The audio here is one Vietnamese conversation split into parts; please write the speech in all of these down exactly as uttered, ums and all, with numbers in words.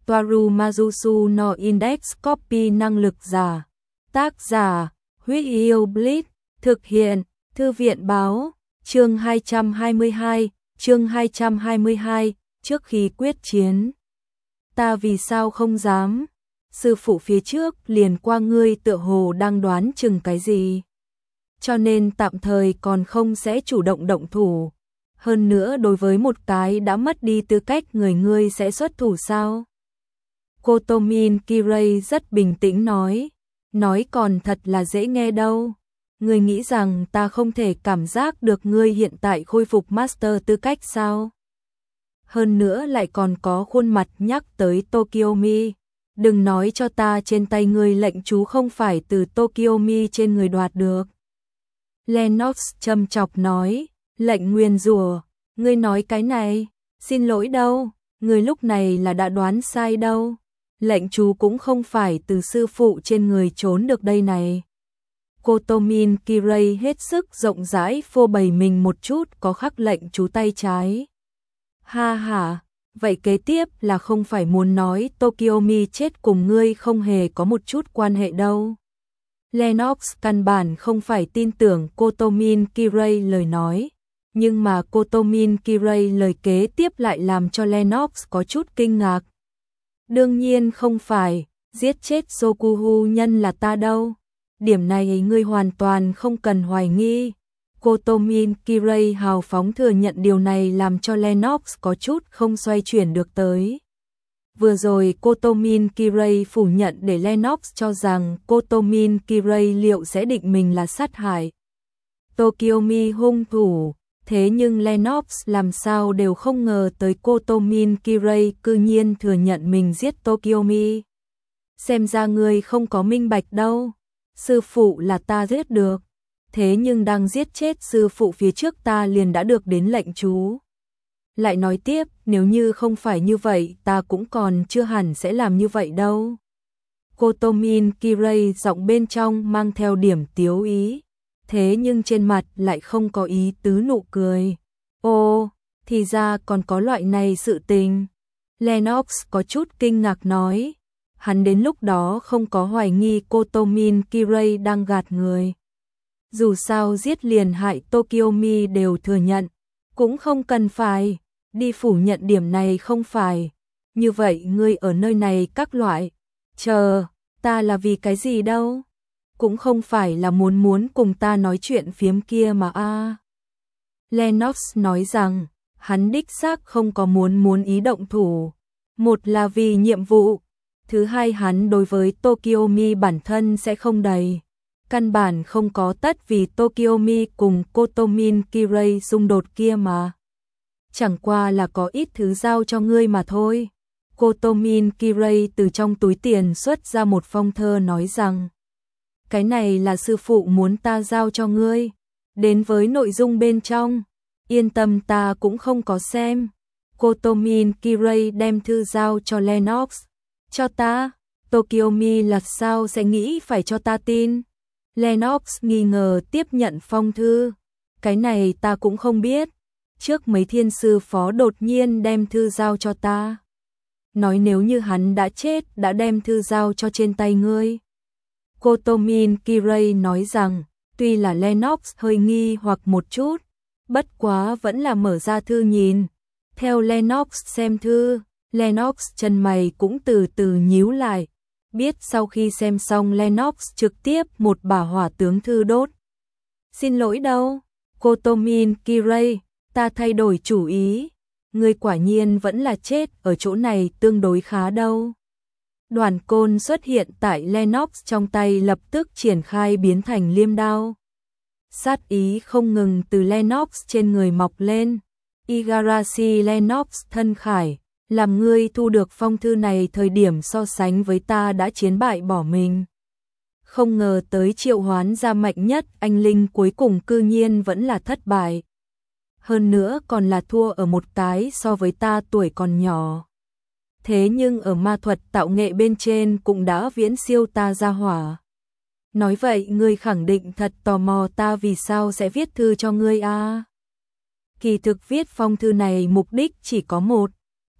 Toaru Majusu no Index Copy năng lực giả. Tác giả, Huyết Yêu Blitz, thực hiện, Thư viện báo, chương hai trăm hai mươi hai, chương hai trăm hai mươi hai, trước khi quyết chiến. Ta vì sao không dám? Sư phụ phía trước liền qua ngươi tựa hồ đang đoán chừng cái gì. Cho nên tạm thời còn không sẽ chủ động động thủ. Hơn nữa đối với một cái đã mất đi tư cách người ngươi sẽ xuất thủ sao? Kotomin Kirei rất bình tĩnh nói. Nói còn thật là dễ nghe đâu. Ngươi nghĩ rằng ta không thể cảm giác được ngươi hiện tại khôi phục master tư cách sao? Hơn nữa lại còn có khuôn mặt nhắc tới Tokyomi. Đừng nói cho ta trên tay ngươi lệnh chú không phải từ Tokyomi trên người đoạt được. Lennox châm chọc nói, lệnh nguyền rủa, ngươi nói cái này, xin lỗi đâu, ngươi lúc này là đã đoán sai đâu. Lệnh chú cũng không phải từ sư phụ trên người trốn được đây này. Kotomin Kirei hết sức rộng rãi phô bày mình một chút có khắc lệnh chú tay trái. Ha ha, vậy kế tiếp là không phải muốn nói Tokyomi chết cùng ngươi không hề có một chút quan hệ đâu. Lennox căn bản không phải tin tưởng Kotomin Kirei lời nói, nhưng mà Kotomin Kirei lời kế tiếp lại làm cho Lennox có chút kinh ngạc. Đương nhiên không phải, giết chết Sokuhu nhân là ta đâu. Điểm này ngươi hoàn toàn không cần hoài nghi. Kotomin Kirei hào phóng thừa nhận điều này làm cho Lennox có chút không xoay chuyển được tới. Vừa rồi Kotomin Kirei phủ nhận để Lennox cho rằng Kotomin Kirei liệu sẽ định mình là sát hại Tokyomi hung thủ. Thế nhưng Lennox làm sao đều không ngờ tới Kotomin Kirei cư nhiên thừa nhận mình giết Tokyomi. Xem ra ngươi không có minh bạch đâu. Sư phụ là ta giết được. Thế nhưng đang giết chết sư phụ phía trước ta liền đã được đến lệnh chú. Lại nói tiếp, nếu như không phải như vậy ta cũng còn chưa hẳn sẽ làm như vậy đâu. Kotomin Kirei giọng bên trong mang theo điểm tiếu ý. Thế nhưng trên mặt lại không có ý tứ nụ cười. Ô, thì ra còn có loại này sự tình. Lennox có chút kinh ngạc nói. Hắn đến lúc đó không có hoài nghi Kotomin Kirei đang gạt người. Dù sao giết liền hại Tokyomi đều thừa nhận. Cũng không cần phải đi phủ nhận điểm này không phải. Như vậy ngươi ở nơi này các loại. Chờ, ta là vì cái gì đâu. Cũng không phải là muốn muốn cùng ta nói chuyện phiếm kia mà a. À. Lennox nói rằng, hắn đích xác không có muốn muốn ý động thủ. Một là vì nhiệm vụ, thứ hai hắn đối với Tokyomi bản thân sẽ không đầy. Căn bản không có tất vì Tokyomi cùng Kotomin Kirei xung đột kia mà. Chẳng qua là có ít thứ giao cho ngươi mà thôi. Kotomin Kirei từ trong túi tiền xuất ra một phong thơ nói rằng, cái này là sư phụ muốn ta giao cho ngươi. Đến với nội dung bên trong, yên tâm ta cũng không có xem. Kotomin Kirei đem thư giao cho Lennox. Cho ta, Tokyomi là sao sẽ nghĩ phải cho ta tin? Lennox nghi ngờ tiếp nhận phong thư. Cái này ta cũng không biết. Trước mấy thiên sư phó đột nhiên đem thư giao cho ta. Nói nếu như hắn đã chết đã đem thư giao cho trên tay ngươi. Kotomin Kirei nói rằng, tuy là Lennox hơi nghi hoặc một chút, bất quá vẫn là mở ra thư nhìn. Theo Lennox xem thư, Lennox chân mày cũng từ từ nhíu lại. Biết sau khi xem xong Lennox trực tiếp một bả hỏa tướng thư đốt. Xin lỗi đâu, Kotomin Kirei, ta thay đổi chủ ý. Ngươi quả nhiên vẫn là chết ở chỗ này tương đối khá đâu. Đoàn côn xuất hiện tại Lennox trong tay lập tức triển khai biến thành liêm đao. Sát ý không ngừng từ Lennox trên người mọc lên. Igarashi Lennox thân khải, làm ngươi thu được phong thư này thời điểm so sánh với ta đã chiến bại bỏ mình. Không ngờ tới triệu hoán ra mạnh nhất anh linh cuối cùng cư nhiên vẫn là thất bại. Hơn nữa còn là thua ở một cái so với ta tuổi còn nhỏ. Thế nhưng ở ma thuật tạo nghệ bên trên cũng đã viễn siêu ta ra hỏa. Nói vậy ngươi khẳng định thật tò mò ta vì sao sẽ viết thư cho ngươi a? À? Kỳ thực viết phong thư này mục đích chỉ có một.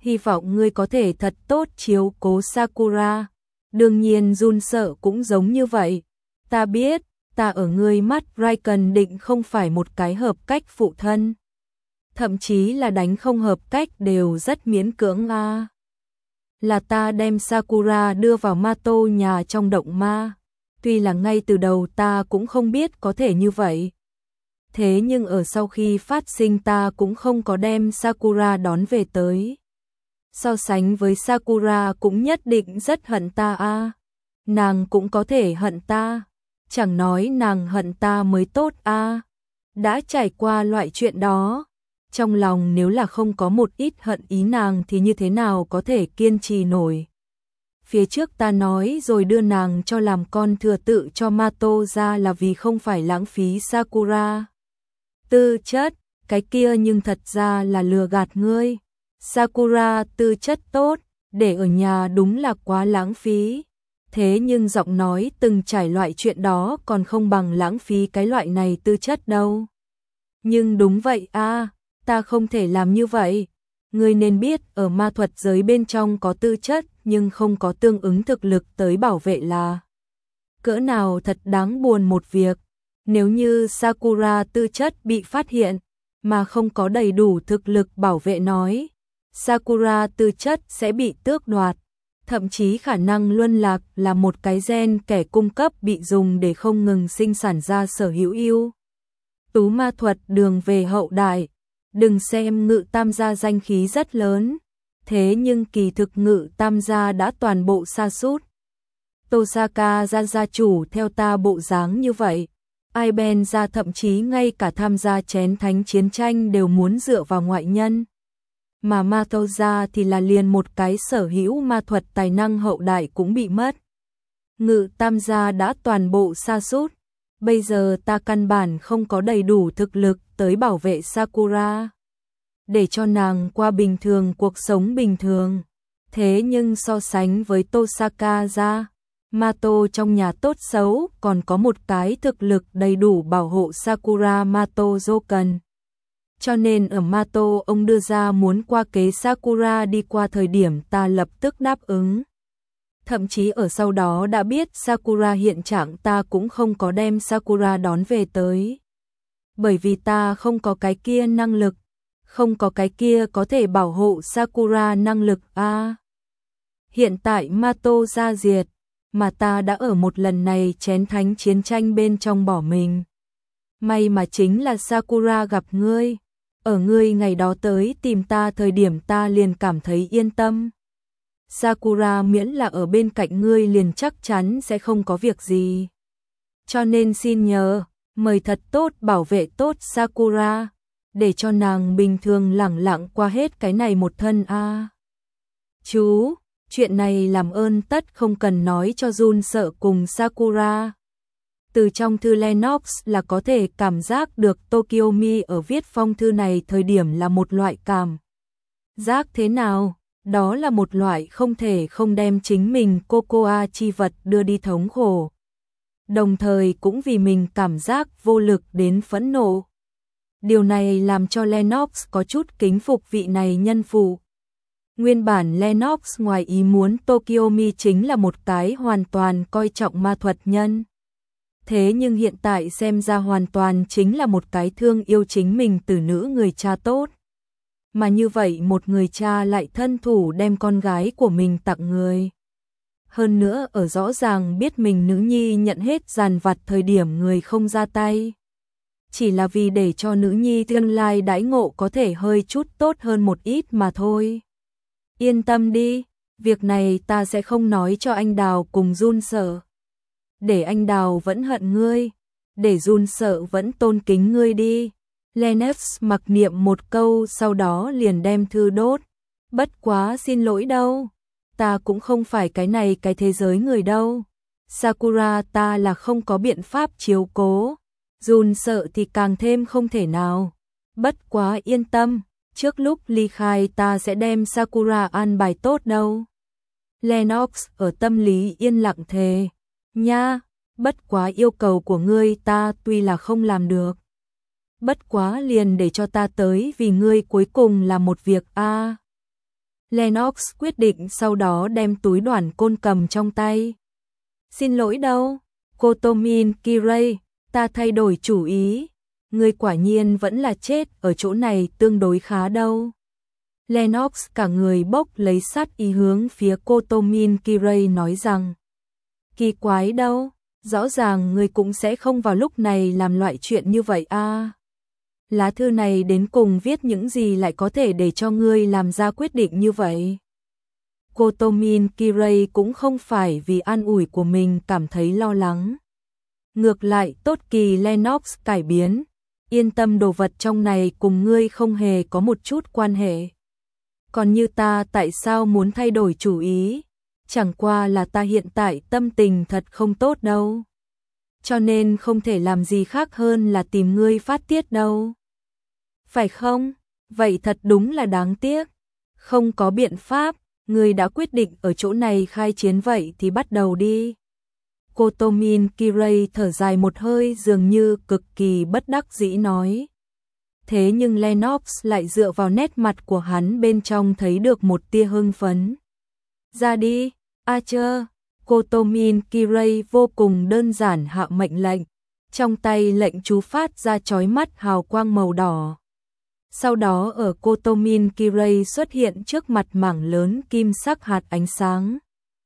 hy vọng ngươi có thể thật tốt chiếu cố Sakura. Đương nhiên Jun sợ cũng giống như vậy. Ta biết, ta ở ngươi mắt Raikkonen định không phải một cái hợp cách phụ thân. Thậm chí là đánh không hợp cách đều rất miễn cưỡng a. Là ta đem Sakura đưa vào Mato nhà trong động ma. Tuy là ngay từ đầu ta cũng không biết có thể như vậy. Thế nhưng ở sau khi phát sinh ta cũng không có đem Sakura đón về tới. So sánh với Sakura cũng nhất định rất hận ta a. Nàng cũng có thể hận ta. Chẳng nói nàng hận ta mới tốt a. Đã trải qua loại chuyện đó. Trong lòng nếu là không có một ít hận ý nàng thì như thế nào có thể kiên trì nổi. Phía trước ta nói rồi đưa nàng cho làm con thừa tự cho Mato ra là vì không phải lãng phí Sakura tư chất, cái kia nhưng thật ra là lừa gạt ngươi. Sakura tư chất tốt, để ở nhà đúng là quá lãng phí. Thế nhưng giọng nói từng trải loại chuyện đó còn không bằng lãng phí cái loại này tư chất đâu. Nhưng đúng vậy a, ta không thể làm như vậy. Ngươi nên biết ở ma thuật giới bên trong có tư chất nhưng không có tương ứng thực lực tới bảo vệ là cỡ nào thật đáng buồn một việc. Nếu như Sakura tư chất bị phát hiện mà không có đầy đủ thực lực bảo vệ nói, Sakura tư chất sẽ bị tước đoạt, thậm chí khả năng luân lạc là một cái gen kẻ cung cấp bị dùng để không ngừng sinh sản ra sở hữu ưu tú ma thuật đường về hậu đại. Đừng xem Ngự Tam gia danh khí rất lớn, thế nhưng kỳ thực Ngự Tam gia đã toàn bộ sa sút. Tosaka gia gia chủ theo ta bộ dáng như vậy, Aiben gia thậm chí ngay cả tham gia chén thánh chiến tranh đều muốn dựa vào ngoại nhân. Mà Mato gia thì là liền một cái sở hữu ma thuật tài năng hậu đại cũng bị mất. Ngự Tam gia đã toàn bộ sa sút. Bây giờ ta căn bản không có đầy đủ thực lực tới bảo vệ Sakura, để cho nàng qua bình thường cuộc sống bình thường. Thế nhưng so sánh với Tosaka gia, Mato trong nhà tốt xấu còn có một cái thực lực đầy đủ bảo hộ Sakura Mato Joken. Cho nên ở Mato ông đưa ra muốn qua kế Sakura đi qua thời điểm ta lập tức đáp ứng. Thậm chí ở sau đó đã biết Sakura hiện trạng ta cũng không có đem Sakura đón về tới. Bởi vì ta không có cái kia năng lực, không có cái kia có thể bảo hộ Sakura năng lực a. À, hiện tại Mato ra diệt, mà ta đã ở một lần này chén thánh chiến tranh bên trong bỏ mình. May mà chính là Sakura gặp ngươi, ở ngươi ngày đó tới tìm ta thời điểm ta liền cảm thấy yên tâm. Sakura miễn là ở bên cạnh ngươi liền chắc chắn sẽ không có việc gì. Cho nên xin nhờ, mời thật tốt bảo vệ tốt Sakura, để cho nàng bình thường lẳng lặng qua hết cái này một thân a. À, chú, chuyện này làm ơn tất không cần nói cho Jun sợ cùng Sakura. Từ trong thư Lennox là có thể cảm giác được Tokiomi ở viết phong thư này thời điểm là một loại cảm giác thế nào. Đó là một loại không thể không đem chính mình Cocoa chi vật đưa đi thống khổ. Đồng thời cũng vì mình cảm giác vô lực đến phẫn nộ. Điều này làm cho Lennox có chút kính phục vị này nhân phụ. Nguyên bản Lennox ngoài ý muốn Tokiomi chính là một cái hoàn toàn coi trọng ma thuật nhân. Thế nhưng hiện tại xem ra hoàn toàn chính là một cái thương yêu chính mình từ nữ người cha tốt. Mà như vậy một người cha lại thân thủ đem con gái của mình tặng người. Hơn nữa ở rõ ràng biết mình nữ nhi nhận hết dàn vặt thời điểm người không ra tay. Chỉ là vì để cho nữ nhi tương lai đãi ngộ có thể hơi chút tốt hơn một ít mà thôi. Yên tâm đi, việc này ta sẽ không nói cho anh Đào cùng Jun sợ. Để anh Đào vẫn hận ngươi, để Jun sợ vẫn tôn kính ngươi đi. Lennox mặc niệm một câu sau đó liền đem thư đốt. Bất quá xin lỗi đâu, ta cũng không phải cái này cái thế giới người đâu. Sakura ta là không có biện pháp chiếu cố, Jun sợ thì càng thêm không thể nào. Bất quá yên tâm, trước lúc ly khai ta sẽ đem Sakura an bài tốt đâu. Lennox ở tâm lý yên lặng thề. Nha, bất quá yêu cầu của ngươi ta tuy là không làm được. Bất quá liền để cho ta tới vì ngươi cuối cùng là một việc a. À, Lennox quyết định sau đó đem túi đoản côn cầm trong tay. Xin lỗi đâu, Kotomin Kirei, ta thay đổi chủ ý, ngươi quả nhiên vẫn là chết ở chỗ này tương đối khá đâu. Lennox cả người bốc lấy sát ý hướng phía Kotomin Kirei nói rằng, kỳ quái đâu, rõ ràng ngươi cũng sẽ không vào lúc này làm loại chuyện như vậy a. Lá thư này đến cùng viết những gì lại có thể để cho ngươi làm ra quyết định như vậy? Kotomin Kirei cũng không phải vì an ủi của mình cảm thấy lo lắng. Ngược lại tốt kỳ Lennox cải biến, yên tâm đồ vật trong này cùng ngươi không hề có một chút quan hệ. Còn như ta tại sao muốn thay đổi chủ ý? Chẳng qua là ta hiện tại tâm tình thật không tốt đâu. Cho nên không thể làm gì khác hơn là tìm ngươi phát tiết đâu. Phải không? Vậy thật đúng là đáng tiếc. Không có biện pháp, ngươi đã quyết định ở chỗ này khai chiến vậy thì bắt đầu đi. Kotomin Kirei thở dài một hơi dường như cực kỳ bất đắc dĩ nói. Thế nhưng Lennox lại dựa vào nét mặt của hắn bên trong thấy được một tia hưng phấn. Ra đi, Archer. Kotomin Kirei vô cùng đơn giản hạ mệnh lệnh, trong tay lệnh chú phát ra chói mắt hào quang màu đỏ. Sau đó ở Kotomin Kirei xuất hiện trước mặt mảng lớn kim sắc hạt ánh sáng.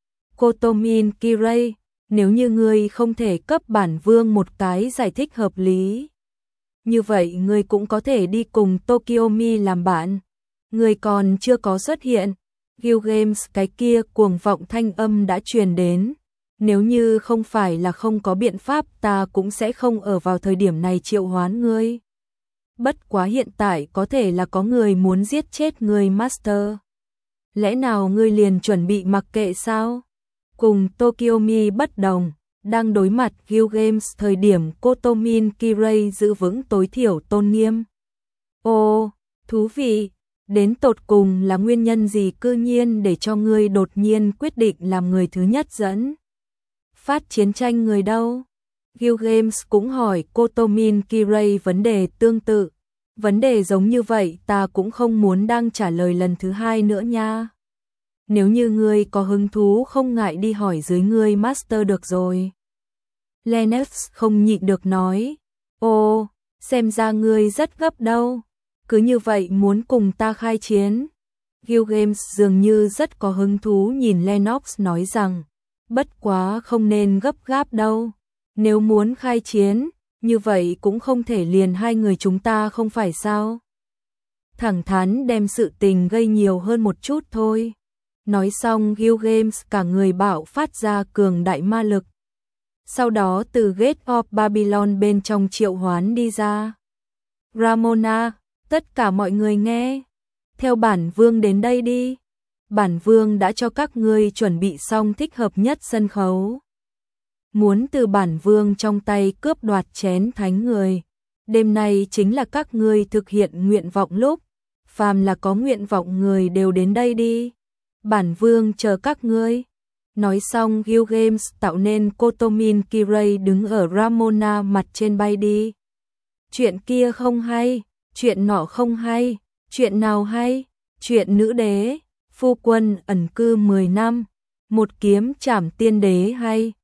Kotomin Kirei, nếu như ngươi không thể cấp bản vương một cái giải thích hợp lý, như vậy ngươi cũng có thể đi cùng Tokiomi làm bạn. Ngươi còn chưa có xuất hiện. Gilgamesh cái kia cuồng vọng thanh âm đã truyền đến. Nếu như không phải là không có biện pháp ta cũng sẽ không ở vào thời điểm này triệu hoán ngươi. Bất quá hiện tại có thể là có người muốn giết chết ngươi Master. Lẽ nào ngươi liền chuẩn bị mặc kệ sao? Cùng Tokiomi bất đồng, đang đối mặt Gilgamesh thời điểm Kotomin Kirei giữ vững tối thiểu tôn nghiêm. Ồ, thú vị, đến tột cùng là nguyên nhân gì cư nhiên để cho ngươi đột nhiên quyết định làm người thứ nhất dẫn phát chiến tranh người đâu? Gilgamesh cũng hỏi Kotomin Kirei vấn đề tương tự. Vấn đề giống như vậy ta cũng không muốn đang trả lời lần thứ hai nữa nha. Nếu như ngươi có hứng thú không ngại đi hỏi dưới ngươi Master được rồi. Lennox không nhịn được nói. Ồ, xem ra ngươi rất gấp đâu. Cứ như vậy muốn cùng ta khai chiến. Gilgamesh dường như rất có hứng thú nhìn Lennox nói rằng, bất quá không nên gấp gáp đâu. Nếu muốn khai chiến, như vậy cũng không thể liền hai người chúng ta không phải sao? Thẳng thắn đem sự tình gây nhiều hơn một chút thôi. Nói xong Gilgamesh cả người bạo phát ra cường đại ma lực. Sau đó từ Gate of Babylon bên trong triệu hoán đi ra. Ramona, tất cả mọi người nghe. Theo bản vương đến đây đi. Bản vương đã cho các ngươi chuẩn bị xong thích hợp nhất sân khấu. Muốn từ bản vương trong tay cướp đoạt chén thánh người. Đêm nay chính là các ngươi thực hiện nguyện vọng lúc. Phàm là có nguyện vọng người đều đến đây đi. Bản vương chờ các ngươi. Nói xong Gilgamesh tạo nên Kotomin Kirei đứng ở Ramona mặt trên bay đi. Chuyện kia không hay, chuyện nọ không hay, chuyện nào hay, chuyện nữ đế, phu quân ẩn cư mười năm, một kiếm trảm tiên đế hay.